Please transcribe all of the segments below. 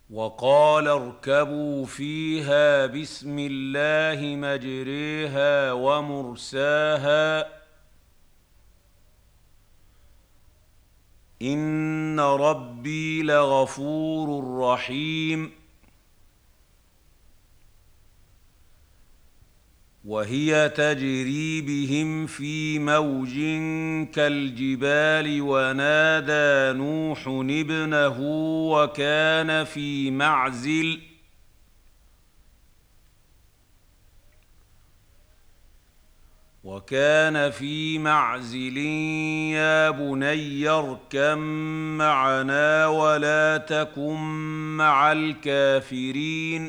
وقال اركبوا فيها بسم الله مجريها ومرساها إن ربي لغفور رحيم. وهي تجري بهم في موج كالجبال ونادى نوح ابنه وكان في معزل يا بني اركب معنا ولا تكن مع الكافرين.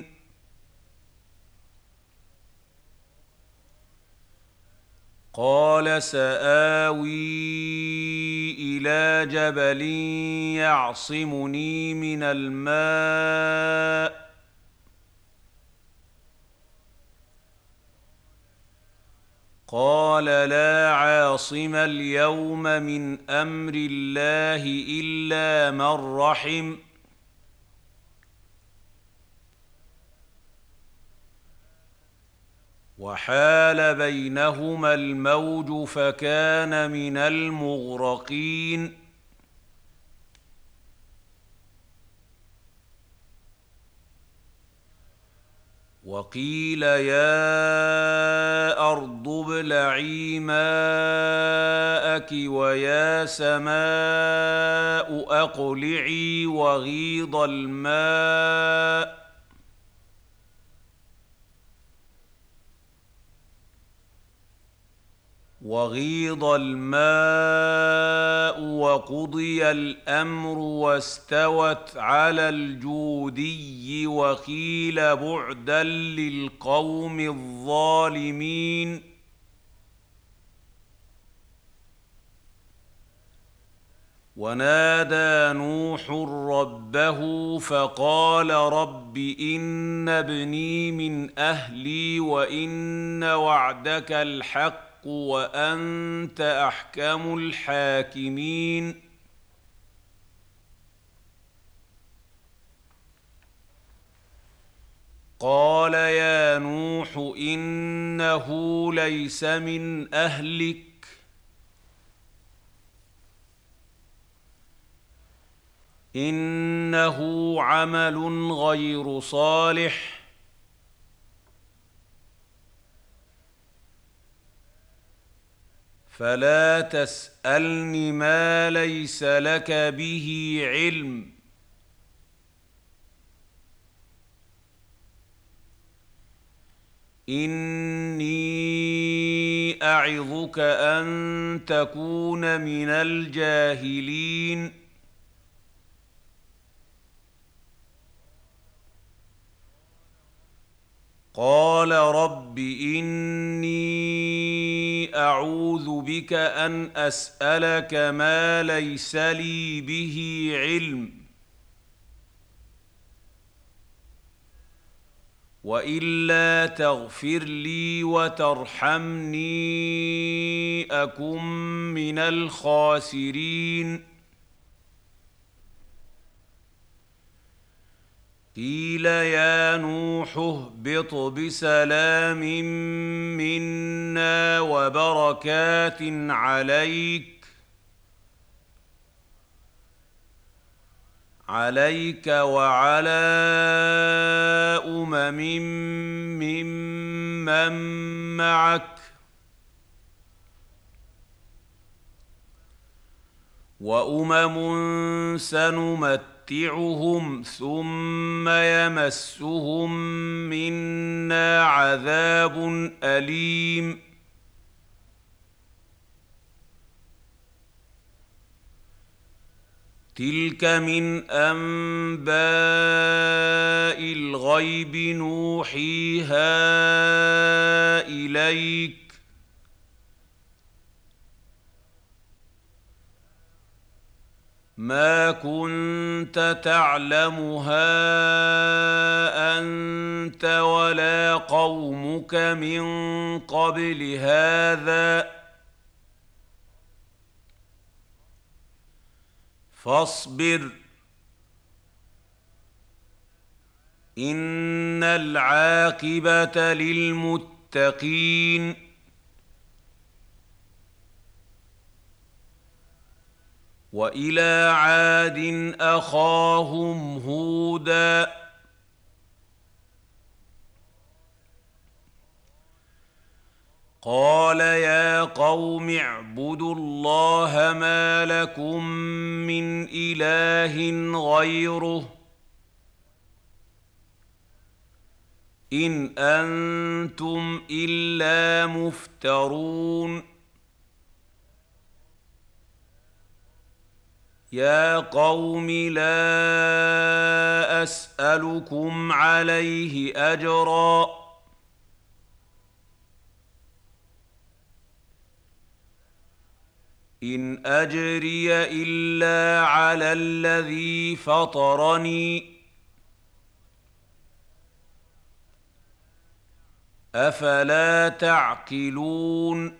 قال سآوي إلى جبل يعصمني من الماء قال لا عاصم اليوم من أمر الله إلا من رحم. وحال بينهما الموج فكان من المغرقين. وقيل يا أرض ابلعي ماءك ويا سماء أقلعي وغيض الماء وقضي الأمر واستوت على الجودي وقيل بعدا للقوم الظالمين. ونادى نوح ربه فقال رب إن ابني من أهلي وإن وعدك الحق وأنت أحكم الحاكمين. قال يا نوح إنه ليس من أهلك إنه عمل غير صالح فلا تسألن ما ليس لك به علم إني أعظك أن تكون من الجاهلين. قال رب إني أعوذ بك أن أسألك ما ليس لي به علم وإلا تغفر لي وترحمني أكن من الخاسرين. قيل يا نوح اهبط بسلام منا وبركات عليك وعلى أمم ممن معك وأمم سنمتعهم ثم يمسهم منا عذاب أليم. تلك من أنباء الغيب نوحيها إليك ما كنت تعلمها أنت ولا قومك من قبل هذا فاصبر إن العاقبة للمتقين. وإلى عاد أخاهم هودا قال يا قوم اعبدوا الله ما لكم من إله غيره إن أنتم إلا مفترون. يا قوم لا أسألكم عليه أجرا إن أجري إلا على الذي فطرني أفلا تعقلون.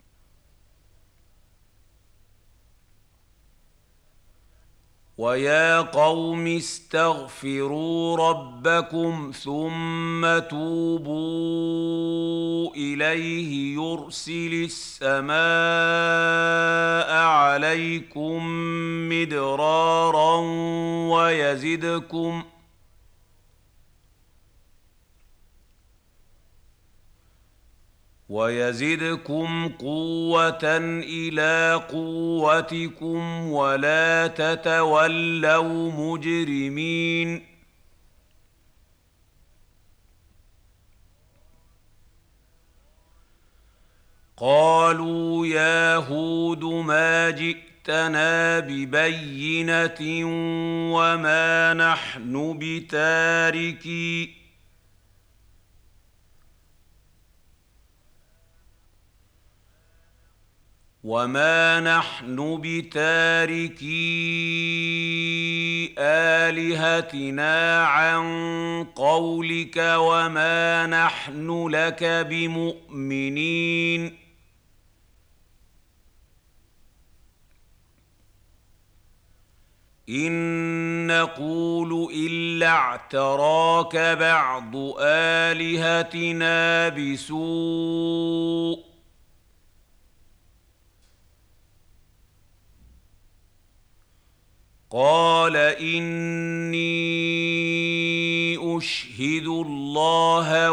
ويا قوم استغفروا ربكم ثم توبوا إليه يرسل السماء عليكم مدرارا ويزدكم قوة إلى قوتكم ولا تتولوا مجرمين. قالوا يا هود ما جئتنا ببينة وما نحن بتاركي آلهتنا عن قولك وما نحن لك بمؤمنين. إن نقول إلا اعتراك بعض آلهتنا بسوء قال إني أشهد الله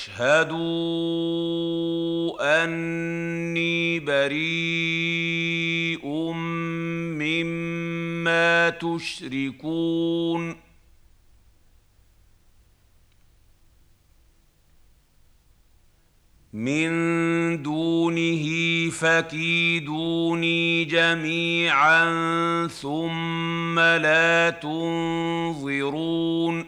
واشهدوا أني بريء مما تشركون. من دونه فكيدوني جميعا ثم لا تنظرون.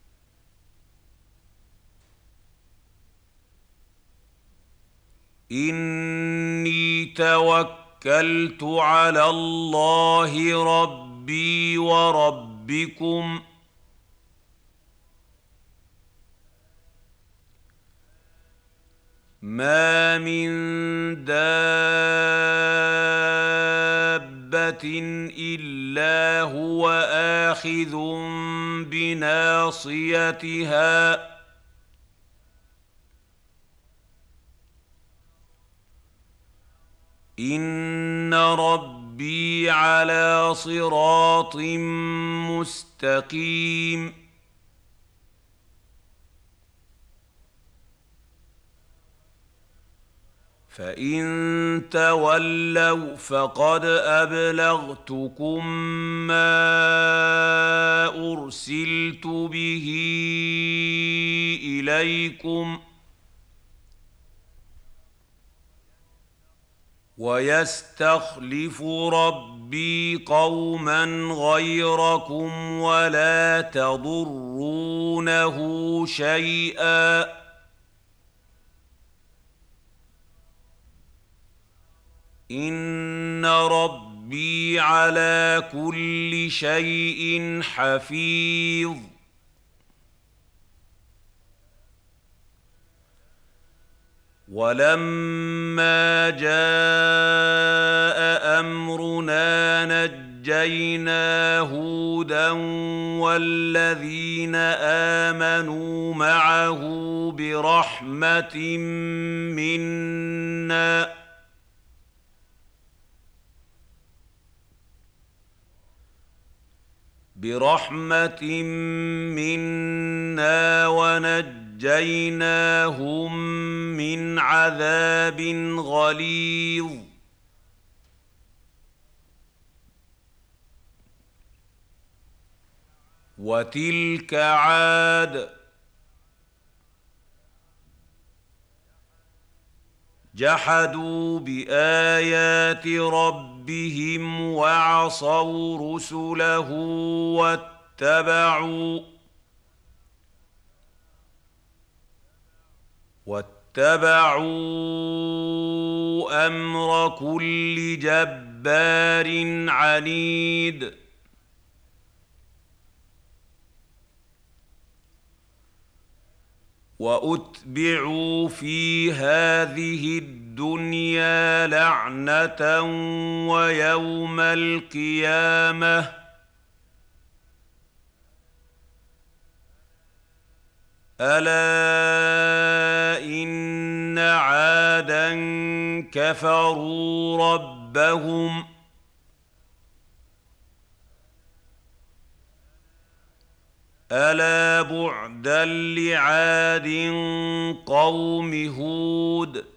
إني توكلت على الله ربي وربكم ما من دابة إلا هو آخذ بناصيتها إن ربي على صراط مستقيم. فإن تولوا فقد أبلغتكم ما أرسلت به إليكم ويستخلف ربي قوما غيركم ولا تضرونه شيئا إن ربي على كل شيء حفيظ. ولما جاء أمرنا ونجينا هودا والذين آمنوا معه برحمة منا ونجيناهم من عذاب غليظ وتلك عاد جحدوا بآيات ربهم وعصوا رسله واتبعوا أمر كل جبار عنيد وأتبعوا في هذه الدنيا لعنة ويوم القيامة ألا إن عادا كفروا ربهم ألا بعدا لعاد قوم هود